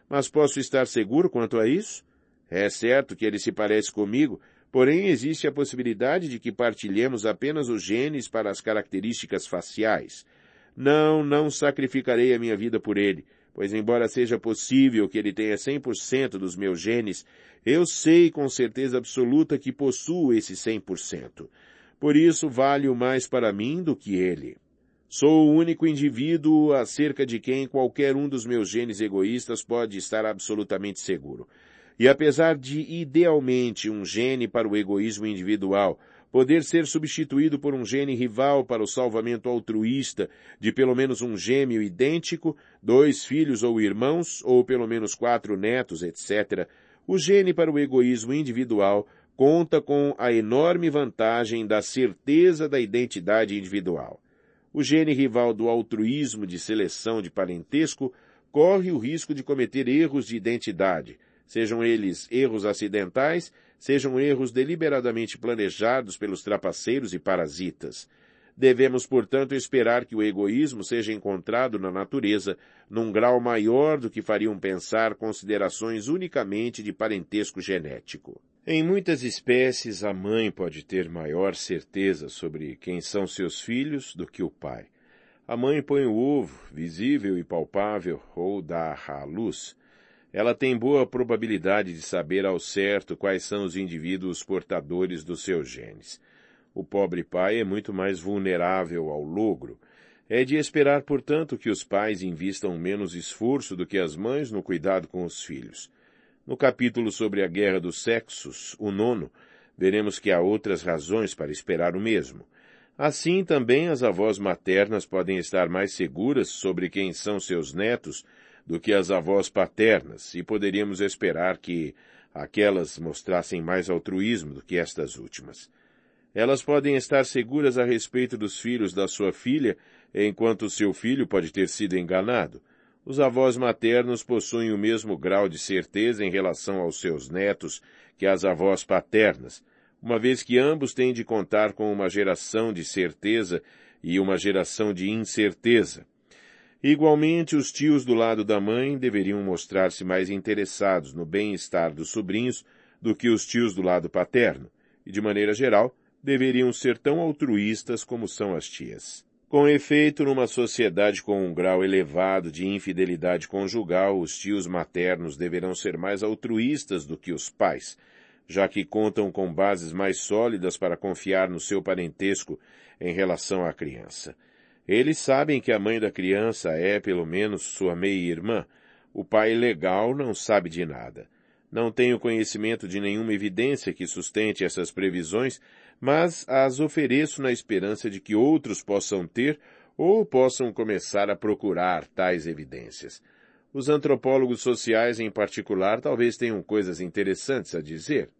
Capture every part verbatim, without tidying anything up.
Mas posso estar seguro quanto a isso? É certo que ele se parece comigo, porém existe a possibilidade de que partilhemos apenas os genes para as características faciais. Não, não sacrificarei a minha vida por ele, pois embora seja possível que ele tenha cem por cento dos meus genes, eu sei com certeza absoluta que possuo esse cem por cento. Por isso valho mais para mim do que ele. Sou o único indivíduo acerca de quem qualquer um dos meus genes egoístas pode estar absolutamente seguro. E apesar de, idealmente, um gene para o egoísmo individual poder ser substituído por um gene rival para o salvamento altruísta de pelo menos um gêmeo idêntico, dois filhos ou irmãos, ou pelo menos quatro netos, etcétera, o gene para o egoísmo individual conta com a enorme vantagem da certeza da identidade individual. O gene rival do altruísmo de seleção de parentesco corre o risco de cometer erros de identidade, sejam eles erros acidentais, sejam erros deliberadamente planejados pelos trapaceiros e parasitas. Devemos, portanto, esperar que o egoísmo seja encontrado na natureza num grau maior do que fariam pensar considerações unicamente de parentesco genético. Em muitas espécies, a mãe pode ter maior certeza sobre quem são seus filhos do que o pai. A mãe põe o ovo, visível e palpável, ou dá à luz. Ela tem boa probabilidade de saber ao certo quais são os indivíduos portadores dos seus genes. O pobre pai é muito mais vulnerável ao logro. É de esperar, portanto, que os pais invistam menos esforço do que as mães no cuidado com os filhos. No capítulo sobre a guerra dos sexos, o nono, veremos que há outras razões para esperar o mesmo. Assim, também as avós maternas podem estar mais seguras sobre quem são seus netos do que as avós paternas, e poderíamos esperar que aquelas mostrassem mais altruísmo do que estas últimas. Elas podem estar seguras a respeito dos filhos da sua filha, enquanto seu filho pode ter sido enganado. Os avós maternos possuem o mesmo grau de certeza em relação aos seus netos que as avós paternas, uma vez que ambos têm de contar com uma geração de certeza e uma geração de incerteza. Igualmente, os tios do lado da mãe deveriam mostrar-se mais interessados no bem-estar dos sobrinhos do que os tios do lado paterno, e, de maneira geral, deveriam ser tão altruístas como são as tias. Com efeito, numa sociedade com um grau elevado de infidelidade conjugal, os tios maternos deverão ser mais altruístas do que os pais, já que contam com bases mais sólidas para confiar no seu parentesco em relação à criança. Eles sabem que a mãe da criança é, pelo menos, sua meia-irmã. O pai legal não sabe de nada. Não tenho conhecimento de nenhuma evidência que sustente essas previsões, mas as ofereço na esperança de que outros possam ter ou possam começar a procurar tais evidências. Os antropólogos sociais, em particular, talvez tenham coisas interessantes a dizer.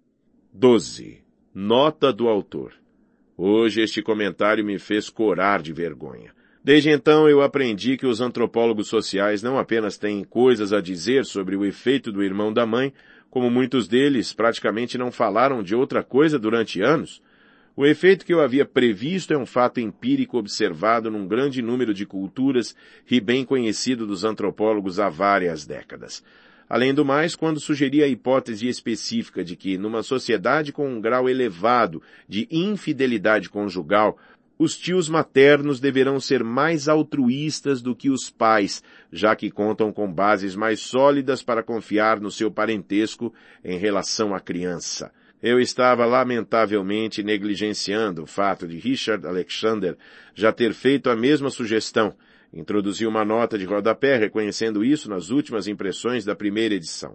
doze. Nota do autor. Hoje este comentário me fez corar de vergonha. Desde então eu aprendi que os antropólogos sociais não apenas têm coisas a dizer sobre o efeito do irmão da mãe, como muitos deles praticamente não falaram de outra coisa durante anos. O efeito que eu havia previsto é um fato empírico observado num grande número de culturas e bem conhecido dos antropólogos há várias décadas. Além do mais, quando sugeri a hipótese específica de que, numa sociedade com um grau elevado de infidelidade conjugal, os tios maternos deverão ser mais altruístas do que os pais, já que contam com bases mais sólidas para confiar no seu parentesco em relação à criança. Eu estava lamentavelmente negligenciando o fato de Richard Alexander já ter feito a mesma sugestão. Introduzi uma nota de rodapé reconhecendo isso nas últimas impressões da primeira edição.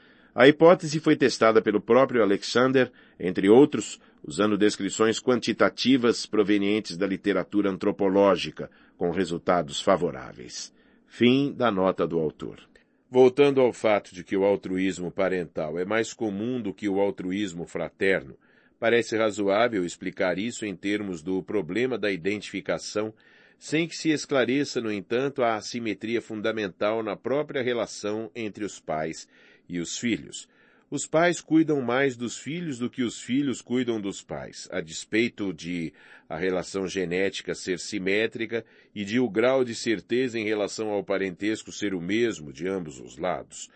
A hipótese foi testada pelo próprio Alexander, entre outros, usando descrições quantitativas provenientes da literatura antropológica, com resultados favoráveis. Fim da nota do autor. Voltando ao fato de que o altruísmo parental é mais comum do que o altruísmo fraterno, parece razoável explicar isso em termos do problema da identificação, sem que se esclareça, no entanto, a assimetria fundamental na própria relação entre os pais e os filhos. Os pais cuidam mais dos filhos do que os filhos cuidam dos pais, a despeito de a relação genética ser simétrica e de o grau de certeza em relação ao parentesco ser o mesmo de ambos os lados.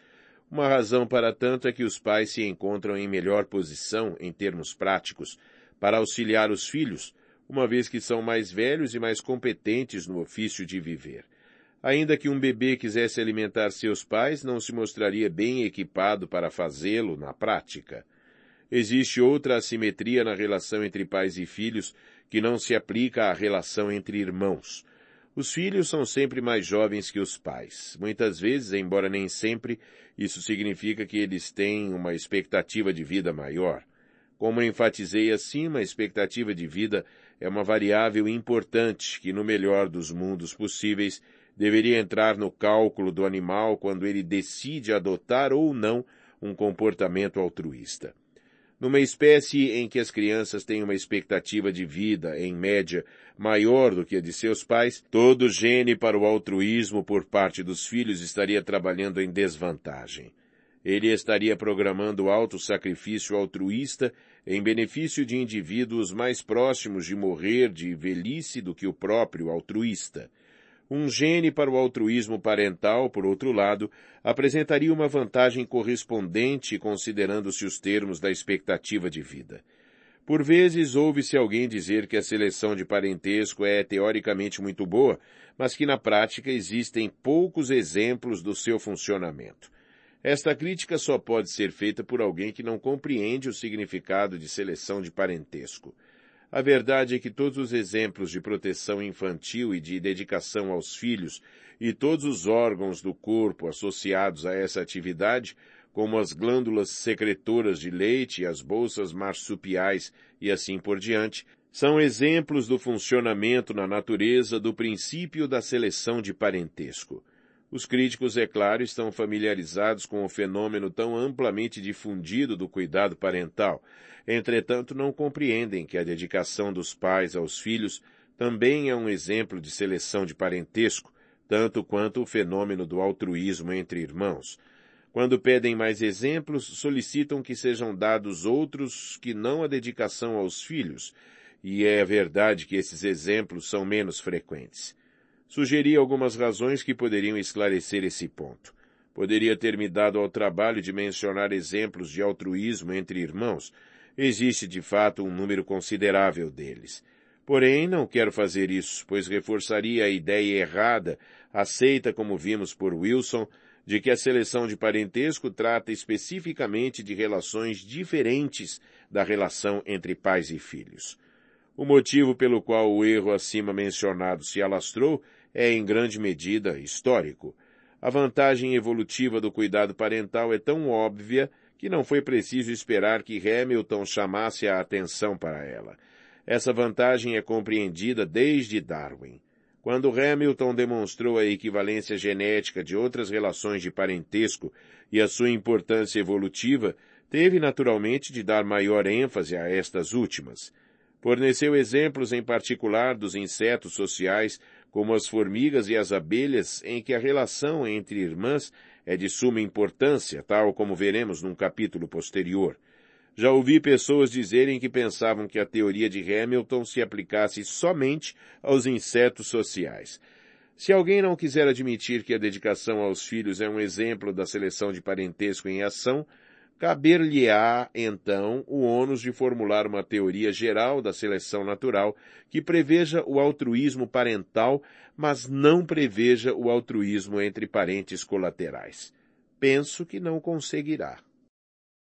Uma razão para tanto é que os pais se encontram em melhor posição, em termos práticos, para auxiliar os filhos, uma vez que são mais velhos e mais competentes no ofício de viver. Ainda que um bebê quisesse alimentar seus pais, não se mostraria bem equipado para fazê-lo na prática. Existe outra assimetria na relação entre pais e filhos que não se aplica à relação entre irmãos. Os filhos são sempre mais jovens que os pais. Muitas vezes, embora nem sempre, isso significa que eles têm uma expectativa de vida maior. Como enfatizei acima, a expectativa de vida é uma variável importante que, no melhor dos mundos possíveis, deveria entrar no cálculo do animal quando ele decide adotar ou não um comportamento altruísta. Numa espécie em que as crianças têm uma expectativa de vida, em média, maior do que a de seus pais, todo gene para o altruísmo por parte dos filhos estaria trabalhando em desvantagem. Ele estaria programando o autossacrifício altruísta em benefício de indivíduos mais próximos de morrer de velhice do que o próprio altruísta. Um gene para o altruísmo parental, por outro lado, apresentaria uma vantagem correspondente considerando-se os termos da expectativa de vida. Por vezes, ouve-se alguém dizer que a seleção de parentesco é teoricamente muito boa, mas que na prática existem poucos exemplos do seu funcionamento. Esta crítica só pode ser feita por alguém que não compreende o significado de seleção de parentesco. A verdade é que todos os exemplos de proteção infantil e de dedicação aos filhos e todos os órgãos do corpo associados a essa atividade, como as glândulas secretoras de leite e as bolsas marsupiais e assim por diante, são exemplos do funcionamento na natureza do princípio da seleção de parentesco. Os críticos, é claro, estão familiarizados com o fenômeno tão amplamente difundido do cuidado parental. Entretanto, não compreendem que a dedicação dos pais aos filhos também é um exemplo de seleção de parentesco, tanto quanto o fenômeno do altruísmo entre irmãos. Quando pedem mais exemplos, solicitam que sejam dados outros que não a dedicação aos filhos, e é verdade que esses exemplos são menos frequentes. Sugeri algumas razões que poderiam esclarecer esse ponto. Poderia ter me dado ao trabalho de mencionar exemplos de altruísmo entre irmãos. Existe, de fato, um número considerável deles. Porém, não quero fazer isso, pois reforçaria a ideia errada, aceita como vimos por Wilson, de que a seleção de parentesco trata especificamente de relações diferentes da relação entre pais e filhos. O motivo pelo qual o erro acima mencionado se alastrou é, em grande medida, histórico. A vantagem evolutiva do cuidado parental é tão óbvia que não foi preciso esperar que Hamilton chamasse a atenção para ela. Essa vantagem é compreendida desde Darwin. Quando Hamilton demonstrou a equivalência genética de outras relações de parentesco e a sua importância evolutiva, teve naturalmente de dar maior ênfase a estas últimas. Forneceu exemplos em particular dos insetos sociais, como as formigas e as abelhas, em que a relação entre irmãs é de suma importância, tal como veremos num capítulo posterior. Já ouvi pessoas dizerem que pensavam que a teoria de Hamilton se aplicasse somente aos insetos sociais. Se alguém não quiser admitir que a dedicação aos filhos é um exemplo da seleção de parentesco em ação, caber-lhe-á, então, o ônus de formular uma teoria geral da seleção natural que preveja o altruísmo parental, mas não preveja o altruísmo entre parentes colaterais. Penso que não conseguirá.